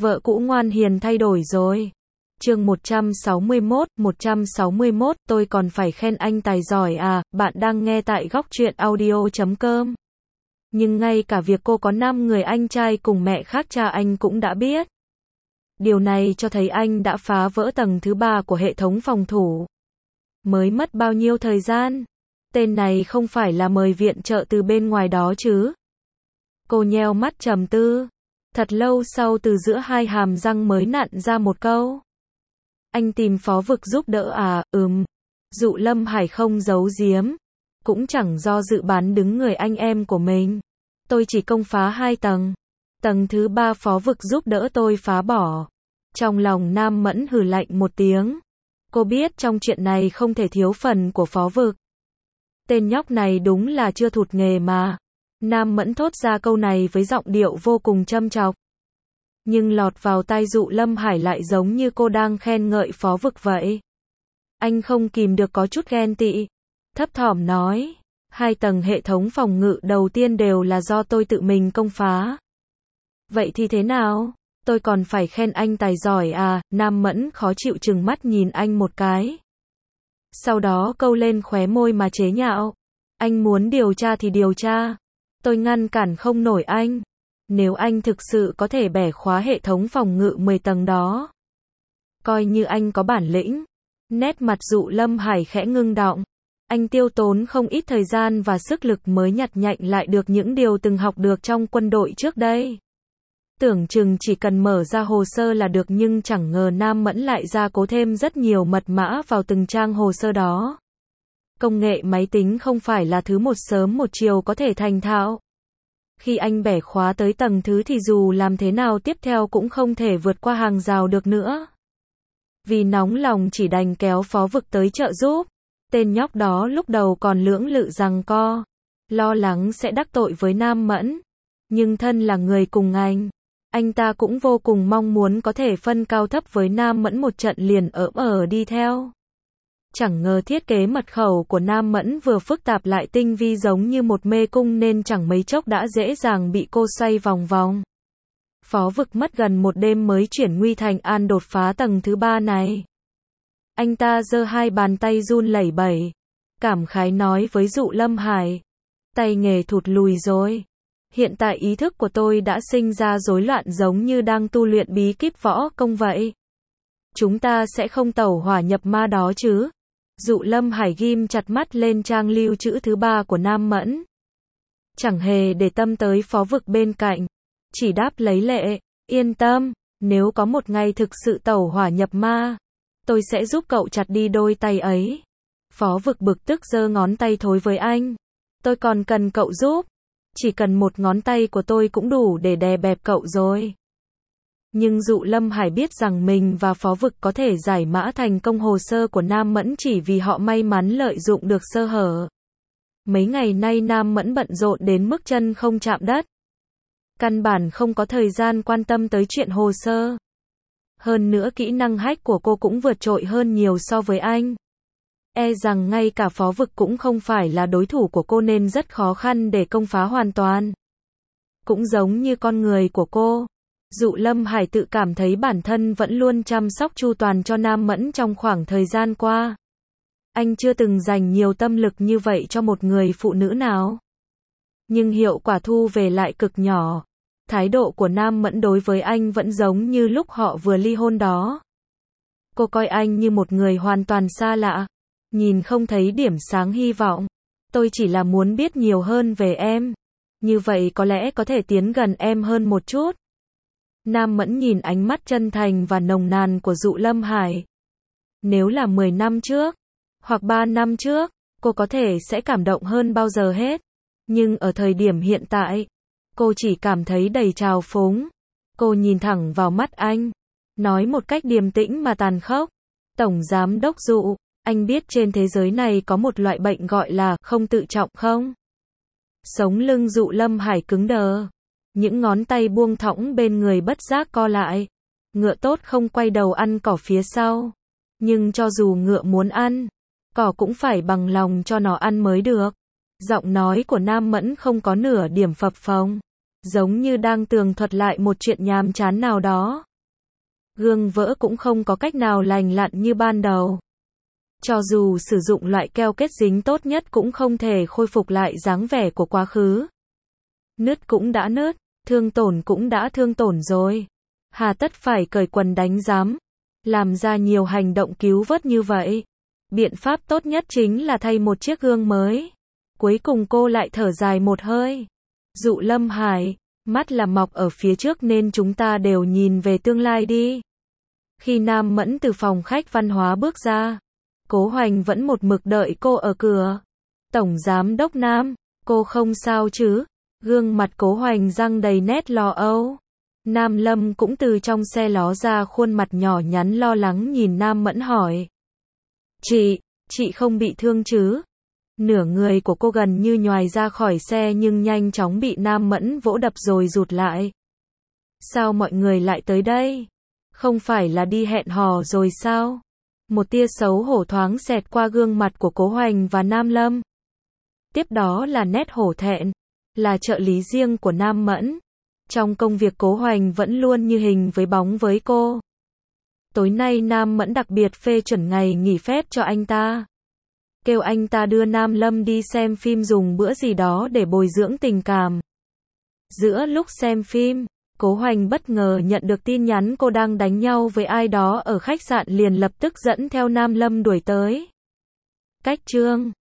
Vợ cũ ngoan hiền thay đổi rồi. Chương 161, tôi còn phải khen anh tài giỏi à, bạn đang nghe tại góc truyện audio.com. Nhưng ngay cả việc cô có 5 người anh trai cùng mẹ khác cha anh cũng đã biết. Điều này cho thấy anh đã phá vỡ tầng thứ 3 của hệ thống phòng thủ. Mới mất bao nhiêu thời gian? Tên này không phải là mời viện trợ từ bên ngoài đó chứ? Cô nheo mắt trầm tư. Thật lâu sau từ giữa hai hàm răng mới nặn ra một câu. Anh tìm Phó Vực giúp đỡ à, Dụ Lâm Hải không giấu giếm. Cũng chẳng do dự bán đứng người anh em của mình. Tôi chỉ công phá 2 tầng. Tầng thứ 3 Phó Vực giúp đỡ tôi phá bỏ. Trong lòng Nam Mẫn hừ lạnh một tiếng. Cô biết trong chuyện này không thể thiếu phần của Phó Vực. Tên nhóc này đúng là chưa thụt nghề mà. Nam Mẫn thốt ra câu này với giọng điệu vô cùng châm chọc. Nhưng lọt vào tai Dụ Lâm Hải lại giống như cô đang khen ngợi Phó Vực vậy. Anh không kìm được có chút ghen tị. Thấp thỏm nói, 2 tầng hệ thống phòng ngự đầu tiên đều là do tôi tự mình công phá. Vậy thì thế nào? Tôi còn phải khen anh tài giỏi à? Nam Mẫn khó chịu trừng mắt nhìn anh một cái. Sau đó câu lên khóe môi mà chế nhạo. Anh muốn điều tra thì điều tra. Tôi ngăn cản không nổi anh. Nếu anh thực sự có thể bẻ khóa hệ thống phòng ngự 10 tầng đó. Coi như anh có bản lĩnh. Nét mặt Dụ Lâm Hải khẽ ngưng đọng. Anh tiêu tốn không ít thời gian và sức lực mới nhặt nhạnh lại được những điều từng học được trong quân đội trước đây. Tưởng chừng chỉ cần mở ra hồ sơ là được nhưng chẳng ngờ Nam Mẫn lại gia cố thêm rất nhiều mật mã vào từng trang hồ sơ đó. Công nghệ máy tính không phải là thứ một sớm một chiều có thể thành thạo. Khi anh bẻ khóa tới tầng thứ thì dù làm thế nào tiếp theo cũng không thể vượt qua hàng rào được nữa. Vì nóng lòng chỉ đành kéo Phó Vực tới trợ giúp. Tên nhóc đó lúc đầu còn lưỡng lự giằng co, lo lắng sẽ đắc tội với Nam Mẫn. Nhưng thân là người cùng ngành, anh ta cũng vô cùng mong muốn có thể phân cao thấp với Nam Mẫn một trận liền đi theo. Chẳng ngờ thiết kế mật khẩu của Nam Mẫn vừa phức tạp lại tinh vi giống như một mê cung nên chẳng mấy chốc đã dễ dàng bị cô xoay vòng vòng. Phó Vực mất gần một đêm mới chuyển nguy thành an đột phá tầng thứ 3 này. Anh ta giơ 2 bàn tay run lẩy bẩy, cảm khái nói với Dụ Lâm Hải. Tay nghề thụt lùi rồi. Hiện tại ý thức của tôi đã sinh ra rối loạn giống như đang tu luyện bí kíp võ công vậy. Chúng ta sẽ không tẩu hỏa nhập ma đó chứ? Dụ Lâm Hải ghim chặt mắt lên trang lưu trữ thứ 3 của Nam Mẫn. Chẳng hề để tâm tới Phó Vực bên cạnh. Chỉ đáp lấy lệ, yên tâm, nếu có một ngày thực sự tẩu hỏa nhập ma, tôi sẽ giúp cậu chặt đi đôi tay ấy. Phó Vực bực tức giơ ngón tay thối với anh. Tôi còn cần cậu giúp. Chỉ cần một ngón tay của tôi cũng đủ để đè bẹp cậu rồi. Nhưng Dụ Lâm Hải biết rằng mình và Phó Vực có thể giải mã thành công hồ sơ của Nam Mẫn chỉ vì họ may mắn lợi dụng được sơ hở. Mấy ngày nay Nam Mẫn bận rộn đến mức chân không chạm đất. Căn bản không có thời gian quan tâm tới chuyện hồ sơ. Hơn nữa kỹ năng hack của cô cũng vượt trội hơn nhiều so với anh. E rằng ngay cả Phó Vực cũng không phải là đối thủ của cô nên rất khó khăn để công phá hoàn toàn. Cũng giống như con người của cô, Dụ Lâm Hải tự cảm thấy bản thân vẫn luôn chăm sóc chu toàn cho Nam Mẫn trong khoảng thời gian qua. Anh chưa từng dành nhiều tâm lực như vậy cho một người phụ nữ nào. Nhưng hiệu quả thu về lại cực nhỏ. Thái độ của Nam Mẫn đối với anh vẫn giống như lúc họ vừa ly hôn đó. Cô coi anh như một người hoàn toàn xa lạ. Nhìn không thấy điểm sáng hy vọng. Tôi chỉ là muốn biết nhiều hơn về em. Như vậy có lẽ có thể tiến gần em hơn một chút. Nam Mẫn nhìn ánh mắt chân thành và nồng nàn của Dụ Lâm Hải. Nếu là 10 năm trước, hoặc 3 năm trước, cô có thể sẽ cảm động hơn bao giờ hết. Nhưng ở thời điểm hiện tại, cô chỉ cảm thấy đầy trào phúng. Cô nhìn thẳng vào mắt anh, nói một cách điềm tĩnh mà tàn khốc. Tổng Giám đốc Dụ, anh biết trên thế giới này có một loại bệnh gọi là không tự trọng không? Sống lưng Dụ Lâm Hải cứng đờ. Những ngón tay buông thõng bên người bất giác co lại. Ngựa tốt không quay đầu ăn cỏ phía sau. Nhưng cho dù ngựa muốn ăn, cỏ cũng phải bằng lòng cho nó ăn mới được. Giọng nói của Nam Mẫn không có nửa điểm phập phồng. Giống như đang tường thuật lại một chuyện nhàm chán nào đó. Gương vỡ cũng không có cách nào lành lặn như ban đầu. Cho dù sử dụng loại keo kết dính tốt nhất cũng không thể khôi phục lại dáng vẻ của quá khứ. Nứt cũng đã nứt, thương tổn cũng đã thương tổn rồi. Hà tất phải cởi quần đánh giám, làm ra nhiều hành động cứu vớt như vậy. Biện pháp tốt nhất chính là thay một chiếc gương mới. Cuối cùng cô lại thở dài một hơi. Dụ Lâm Hải, mắt là mọc ở phía trước nên chúng ta đều nhìn về tương lai đi. Khi Nam Mẫn từ phòng khách văn hóa bước ra, Cố Hoành vẫn một mực đợi cô ở cửa. Tổng giám đốc Nam, cô không sao chứ? Gương mặt Cố Hoành răng đầy nét lo âu. Nam Lâm cũng từ trong xe ló ra, khuôn mặt nhỏ nhắn lo lắng nhìn Nam Mẫn hỏi. Chị không bị thương chứ? Nửa người của cô gần như nhoài ra khỏi xe nhưng nhanh chóng bị Nam Mẫn vỗ đập rồi rụt lại. Sao mọi người lại tới đây? Không phải là đi hẹn hò rồi sao? Một tia xấu hổ thoáng xẹt qua gương mặt của Cố Hoành và Nam Lâm. Tiếp đó là nét hổ thẹn, là trợ lý riêng của Nam Mẫn. Trong công việc Cố Hoành vẫn luôn như hình với bóng với cô. Tối nay Nam Mẫn đặc biệt phê chuẩn ngày nghỉ phép cho anh ta. Kêu anh ta đưa Nam Lâm đi xem phim, dùng bữa gì đó để bồi dưỡng tình cảm. Giữa lúc xem phim, Cố Hoành bất ngờ nhận được tin nhắn cô đang đánh nhau với ai đó ở khách sạn, liền lập tức dẫn theo Nam Lâm đuổi tới. Cách chương